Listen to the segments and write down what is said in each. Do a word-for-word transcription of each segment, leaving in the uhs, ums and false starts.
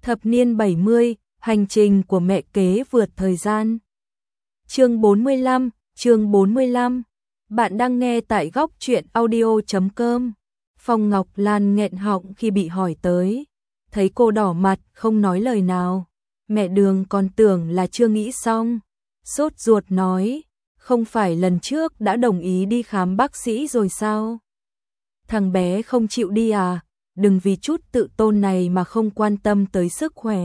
Thập niên bảy mươi, hành trình của mẹ kế vượt thời gian. Chương bốn mươi lăm, chương bốn mươi lăm. Bạn đang nghe tại góc truyện audio chấm com. Phong Ngọc Lan nghẹn họng khi bị hỏi tới, thấy cô đỏ mặt không nói lời nào. Mẹ Đường còn tưởng là chưa nghĩ xong, sốt ruột nói, không phải lần trước đã đồng ý đi khám bác sĩ rồi sao? Thằng bé không chịu đi à? Đừng vì chút tự tôn này mà không quan tâm tới sức khỏe.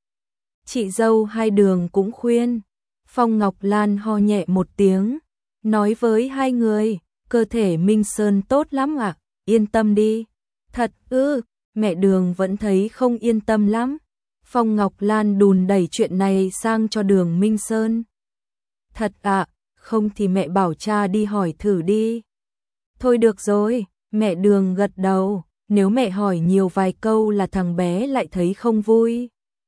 Chị dâu hai Đường cũng khuyên. Phong Ngọc Lan ho nhẹ một tiếng, nói với hai người, cơ thể Minh Sơn tốt lắm ạ, yên tâm đi. Thật ư? Mẹ Đường vẫn thấy không yên tâm lắm. Phong Ngọc Lan đùn đẩy chuyện này sang cho Đường Minh Sơn. Thật ạ, không thì mẹ bảo cha đi hỏi thử đi. Thôi được rồi, mẹ Đường gật đầu, nếu mẹ hỏi nhiều vài câu là thằng bé lại thấy không vui.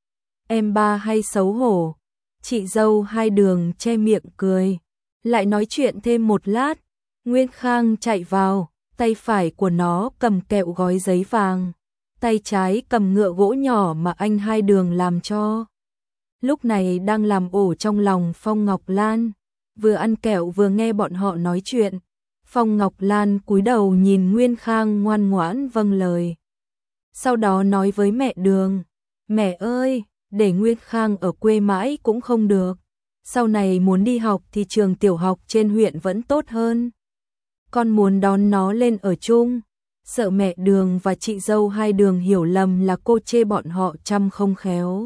Em ba hay xấu hổ. Chị dâu hai Đường che miệng cười, lại nói chuyện thêm một lát. Nguyên Khang chạy vào, tay phải của nó cầm kẹo gói giấy vàng, tay trái cầm ngựa gỗ nhỏ mà anh hai Đường làm cho. Lúc này đang làm ổ trong lòng Phong Ngọc Lan, vừa ăn kẹo vừa nghe bọn họ nói chuyện. Phong Ngọc Lan cúi đầu nhìn Nguyên Khang ngoan ngoãn vâng lời. Sau đó nói với mẹ Đường, mẹ ơi, để Nguyên Khang ở quê mãi cũng không được. Sau này muốn đi học thì trường tiểu học trên huyện vẫn tốt hơn. Con muốn đón nó lên ở chung. Sợ mẹ Đường và chị dâu hai Đường hiểu lầm là cô chê bọn họ chăm không khéo.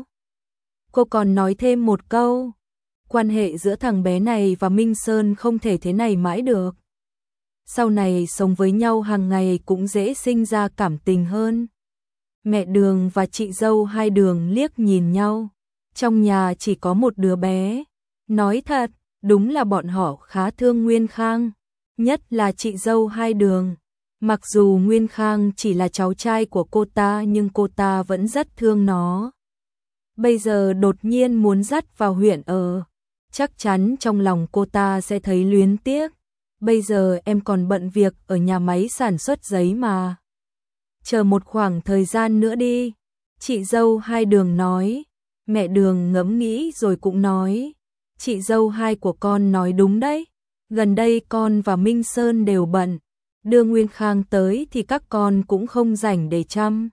Cô còn nói thêm một câu, quan hệ giữa thằng bé này và Minh Sơn không thể thế này mãi được. Sau này sống với nhau hàng ngày cũng dễ sinh ra cảm tình hơn. Mẹ Đường và chị dâu hai Đường liếc nhìn nhau. Trong nhà chỉ có một đứa bé. Nói thật, đúng là bọn họ khá thương Nguyên Khang, nhất là chị dâu hai Đường. Mặc dù Nguyên Khang chỉ là cháu trai của cô ta nhưng cô ta vẫn rất thương nó. Bây giờ đột nhiên muốn dắt vào huyện ở, chắc chắn trong lòng cô ta sẽ thấy luyến tiếc. Bây giờ em còn bận việc ở nhà máy sản xuất giấy mà. Chờ một khoảng thời gian nữa đi. Chị dâu hai Đường nói. Mẹ Đường ngẫm nghĩ rồi cũng nói. Chị dâu hai của con nói đúng đấy. Gần đây con và Minh Sơn đều bận. Đưa Nguyên Khang tới thì các con cũng không rảnh để chăm.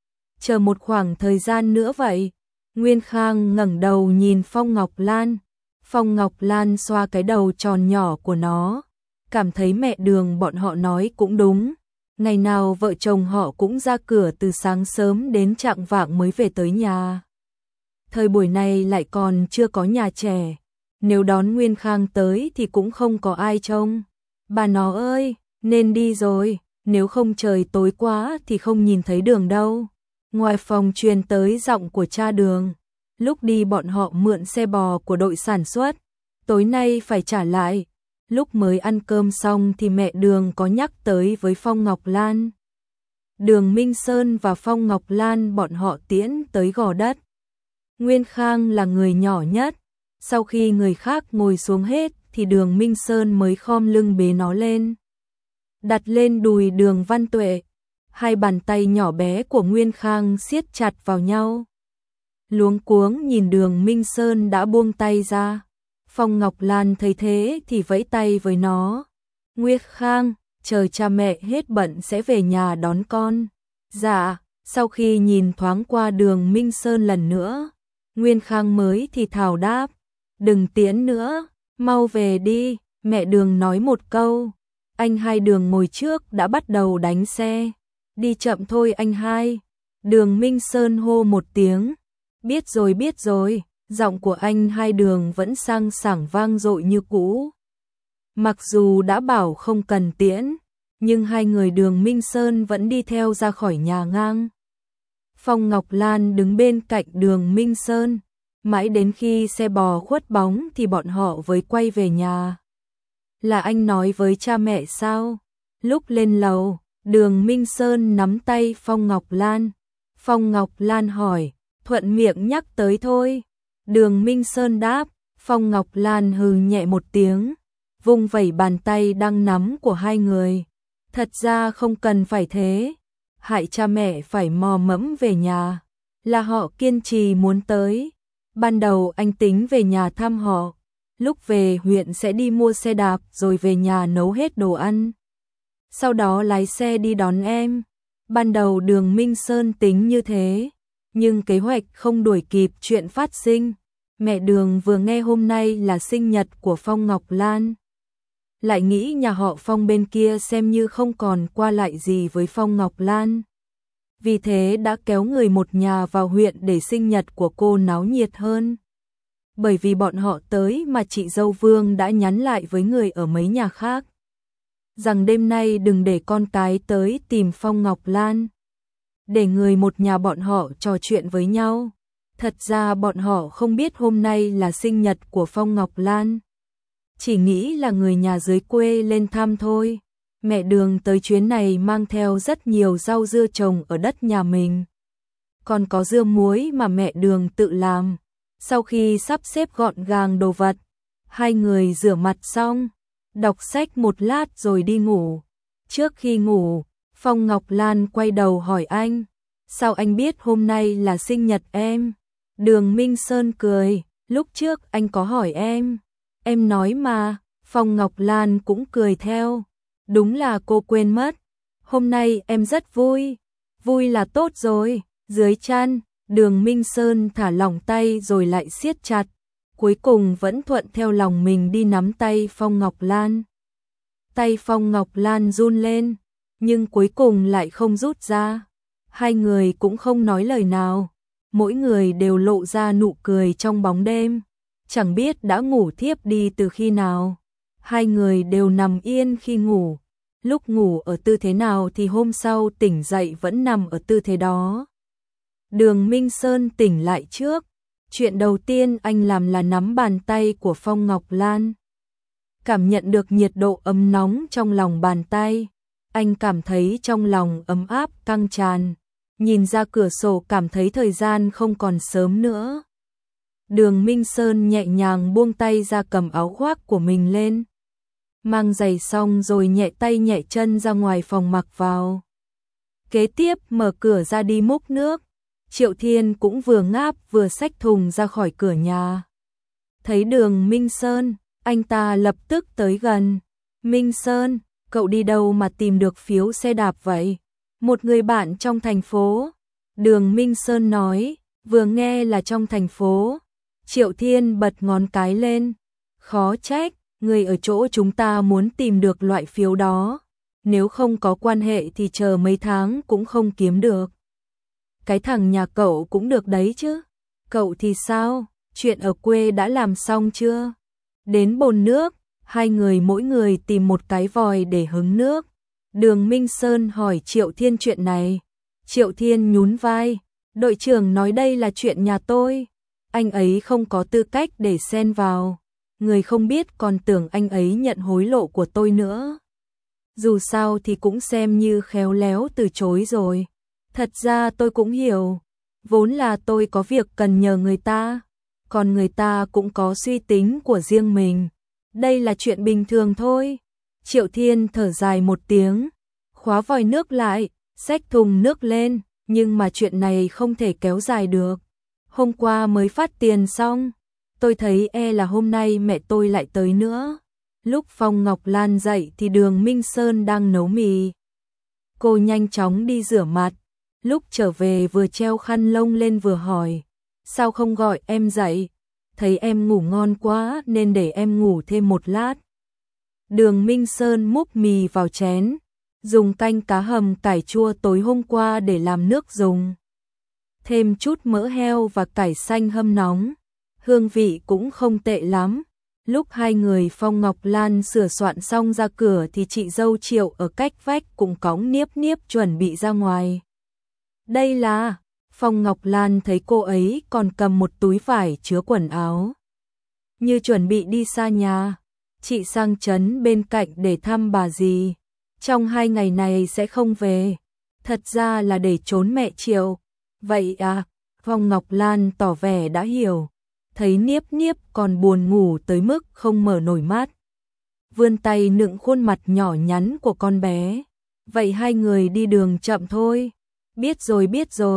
Chờ một khoảng thời gian nữa vậy. Nguyên Khang ngẩng đầu nhìn Phong Ngọc Lan. Phong Ngọc Lan xoa cái đầu tròn nhỏ của nó, cảm thấy mẹ Đường bọn họ nói cũng đúng. Ngày nào vợ chồng họ cũng ra cửa từ sáng sớm đến chạng vạng mới về tới nhà. Thời buổi này lại còn chưa có nhà trẻ, nếu đón Nguyên Khang tới thì cũng không có ai trông. Bà nó ơi, nên đi rồi, nếu không trời tối quá thì không nhìn thấy Đường đâu. Ngoài phòng truyền tới giọng của cha Đường. Lúc đi bọn họ mượn xe bò của đội sản xuất, tối nay phải trả lại. Lúc mới ăn cơm xong thì mẹ Đường có nhắc tới với Phong Ngọc Lan. Đường Minh Sơn và Phong Ngọc Lan bọn họ tiễn tới gò đất. Nguyên Khang là người nhỏ nhất. Sau khi người khác ngồi xuống hết thì Đường Minh Sơn mới khom lưng bế nó lên, đặt lên đùi Đường Văn Tuệ. Hai bàn tay nhỏ bé của Nguyên Khang siết chặt vào nhau. Luống cuống nhìn Đường Minh Sơn đã buông tay ra. Phong Ngọc Lan thấy thế thì vẫy tay với nó. Nguyên Khang, chờ cha mẹ hết bận sẽ về nhà đón con. Dạ. Sau khi nhìn thoáng qua Đường Minh Sơn lần nữa, Nguyên Khang mới thì thào đáp. Đừng tiễn nữa, mau về đi. Mẹ Đường nói một câu. Anh hai Đường ngồi trước đã bắt đầu đánh xe. Đi chậm thôi anh hai. Đường Minh Sơn hô một tiếng. Biết rồi biết rồi. Giọng của anh hai Đường vẫn sang sảng vang dội như cũ. Mặc dù đã bảo không cần tiễn, nhưng hai người Đường Minh Sơn vẫn đi theo ra khỏi nhà ngang. Phong Ngọc Lan đứng bên cạnh Đường Minh Sơn, mãi đến khi xe bò khuất bóng thì bọn họ mới quay về nhà. Là anh nói với cha mẹ sao? Lúc lên lầu, Đường Minh Sơn nắm tay Phong Ngọc Lan. Phong Ngọc Lan hỏi, thuận miệng nhắc tới thôi. Đường Minh Sơn đáp. Phong Ngọc Lan hừ nhẹ một tiếng, vung vẩy bàn tay đang nắm của hai người. Thật ra không cần phải thế, hại cha mẹ phải mò mẫm về nhà. là họ kiên trì muốn tới. Ban đầu anh tính về nhà thăm họ, lúc về huyện sẽ đi mua xe đạp rồi về nhà nấu hết đồ ăn. Sau đó lái xe đi đón em. Ban đầu Đường Minh Sơn tính như thế, nhưng kế hoạch không đuổi kịp chuyện phát sinh. Mẹ Đường vừa nghe hôm nay là sinh nhật của Phong Ngọc Lan, lại nghĩ nhà họ Phong bên kia xem như không còn qua lại gì với Phong Ngọc Lan. Vì thế đã kéo người một nhà vào huyện để sinh nhật của cô náo nhiệt hơn. Bởi vì bọn họ tới mà chị dâu Vương đã nhắn lại với người ở mấy nhà khác, rằng đêm nay đừng để con cái tới tìm Phong Ngọc Lan, để người một nhà bọn họ trò chuyện với nhau. Thật ra bọn họ không biết hôm nay là sinh nhật của Phong Ngọc Lan, chỉ nghĩ là người nhà dưới quê lên thăm thôi. Mẹ Đường tới chuyến này mang theo rất nhiều rau dưa trồng ở đất nhà mình, còn có dưa muối mà mẹ Đường tự làm. Sau khi sắp xếp gọn gàng đồ vật, hai người rửa mặt xong, đọc sách một lát rồi đi ngủ. Trước khi ngủ, Phong Ngọc Lan quay đầu hỏi anh, sao anh biết hôm nay là sinh nhật em? Đường Minh Sơn cười, lúc trước anh có hỏi em, em nói mà. Phong Ngọc Lan cũng cười theo, đúng là cô quên mất, hôm nay em rất vui, vui là tốt rồi. Dưới chăn, Đường Minh Sơn thả lỏng tay rồi lại siết chặt, cuối cùng vẫn thuận theo lòng mình đi nắm tay Phong Ngọc Lan. Tay Phong Ngọc Lan run lên, nhưng cuối cùng lại không rút ra. Hai người cũng không nói lời nào, mỗi người đều lộ ra nụ cười trong bóng đêm, chẳng biết đã ngủ thiếp đi từ khi nào. Hai người đều nằm yên khi ngủ, lúc ngủ ở tư thế nào thì hôm sau tỉnh dậy vẫn nằm ở tư thế đó. Đường Minh Sơn tỉnh lại trước, chuyện đầu tiên anh làm là nắm bàn tay của Phong Ngọc Lan. Cảm nhận được nhiệt độ ấm nóng trong lòng bàn tay, anh cảm thấy trong lòng ấm áp căng tràn, nhìn ra cửa sổ cảm thấy thời gian không còn sớm nữa. Đường Minh Sơn nhẹ nhàng buông tay ra cầm áo khoác của mình lên, mang giày xong rồi nhẹ tay nhẹ chân ra ngoài phòng mặc vào. Kế tiếp mở cửa ra đi múc nước. Triệu Thiên cũng vừa ngáp vừa xách thùng ra khỏi cửa nhà. Thấy Đường Minh Sơn, anh ta lập tức tới gần. Minh Sơn, cậu đi đâu mà tìm được phiếu xe đạp vậy? Một người bạn trong thành phố. Đường Minh Sơn nói, vừa nghe là trong thành phố. Triệu Thiên bật ngón cái lên. Khó trách, người ở chỗ chúng ta muốn tìm được loại phiếu đó. Nếu không có quan hệ thì chờ mấy tháng cũng không kiếm được. Cái thằng nhà cậu cũng được đấy chứ. Cậu thì sao? Chuyện ở quê đã làm xong chưa? Đến bồn nước, hai người mỗi người tìm một cái vòi để hứng nước. Đường Minh Sơn hỏi Triệu Thiên chuyện này. Triệu Thiên nhún vai. Đội trưởng nói đây là chuyện nhà tôi. Anh ấy không có tư cách để xen vào. Người không biết còn tưởng anh ấy nhận hối lộ của tôi nữa. Dù sao thì cũng xem như khéo léo từ chối rồi. Thật ra tôi cũng hiểu, vốn là tôi có việc cần nhờ người ta, còn người ta cũng có suy tính của riêng mình. Đây là chuyện bình thường thôi. Triệu Thiên thở dài một tiếng, khóa vòi nước lại, xách thùng nước lên, nhưng mà chuyện này không thể kéo dài được. Hôm qua mới phát tiền xong, tôi thấy e là hôm nay mẹ tôi lại tới nữa. Lúc Phong Ngọc Lan dậy thì Đường Minh Sơn đang nấu mì. Cô nhanh chóng đi rửa mặt. Lúc trở về vừa treo khăn lông lên vừa hỏi, sao không gọi em dậy? Thấy em ngủ ngon quá nên để em ngủ thêm một lát. Đường Minh Sơn múc mì vào chén, dùng canh cá hầm cải chua tối hôm qua để làm nước dùng. Thêm chút mỡ heo và cải xanh hâm nóng, hương vị cũng không tệ lắm. Lúc hai người Phong Ngọc Lan sửa soạn xong ra cửa thì chị dâu Triệu ở cách vách cũng cõng niếp niếp chuẩn bị ra ngoài. Đây là, Phong Ngọc Lan thấy cô ấy còn cầm một túi vải chứa quần áo. Như chuẩn bị đi xa nhà, chị sang trấn bên cạnh để thăm bà dì. Trong hai ngày này sẽ không về, thật ra là để trốn mẹ Triệu. Vậy à, Phong Ngọc Lan tỏ vẻ đã hiểu, thấy niếp niếp còn buồn ngủ tới mức không mở nổi mắt. Vươn tay nựng khuôn mặt nhỏ nhắn của con bé. Vậy hai người đi đường chậm thôi. Biết rồi biết rồi,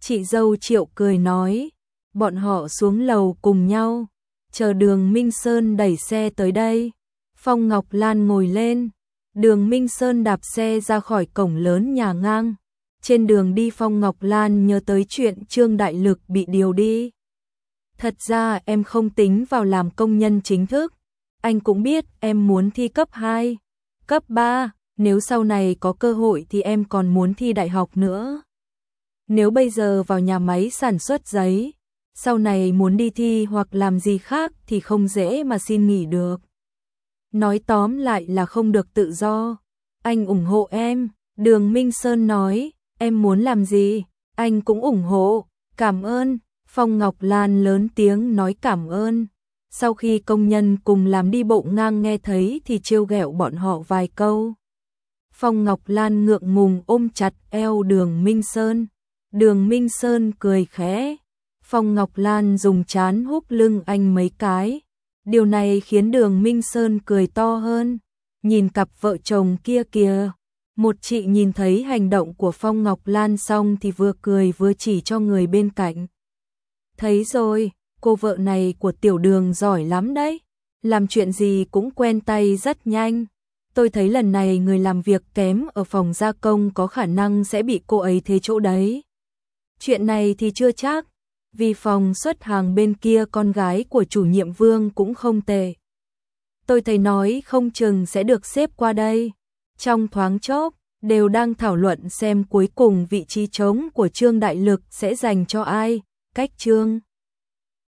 Chị dâu Triệu cười nói, bọn họ xuống lầu cùng nhau, chờ Đường Minh Sơn đẩy xe tới đây. Phong Ngọc Lan ngồi lên, Đường Minh Sơn đạp xe ra khỏi cổng lớn nhà ngang. Trên đường đi Phong Ngọc Lan nhớ tới chuyện Trương Đại Lực bị điều đi. Thật ra em không tính vào làm công nhân chính thức. Anh cũng biết em muốn thi cấp hai, cấp ba, nếu sau này có cơ hội thì em còn muốn thi đại học nữa. Nếu bây giờ vào nhà máy sản xuất giấy, sau này muốn đi thi hoặc làm gì khác thì không dễ mà xin nghỉ được. Nói tóm lại là không được tự do. Anh ủng hộ em, Đường Minh Sơn nói, em muốn làm gì, anh cũng ủng hộ, cảm ơn. Phong Ngọc Lan lớn tiếng nói cảm ơn. Sau khi công nhân cùng làm đi bộ ngang nghe thấy thì trêu ghẹo bọn họ vài câu. Phong Ngọc Lan ngượng ngùng ôm chặt eo Đường Minh Sơn. Đường Minh Sơn cười khẽ. Phong Ngọc Lan dùng trán húc lưng anh mấy cái. Điều này khiến Đường Minh Sơn cười to hơn. Nhìn cặp vợ chồng kia kìa. Một chị nhìn thấy hành động của Phong Ngọc Lan xong thì vừa cười vừa chỉ cho người bên cạnh. Thấy rồi, cô vợ này của Tiểu Đường giỏi lắm đấy. Làm chuyện gì cũng quen tay rất nhanh. Tôi thấy lần này người làm việc kém ở phòng gia công có khả năng sẽ bị cô ấy thế chỗ đấy. Chuyện này thì chưa chắc, vì phòng xuất hàng bên kia con gái của chủ nhiệm Vương cũng không tệ. Tôi thấy nói không chừng sẽ được xếp qua đây. Trong thoáng chốc, đều đang thảo luận xem cuối cùng vị trí trống của Trương Đại Lực sẽ dành cho ai. Cách Trương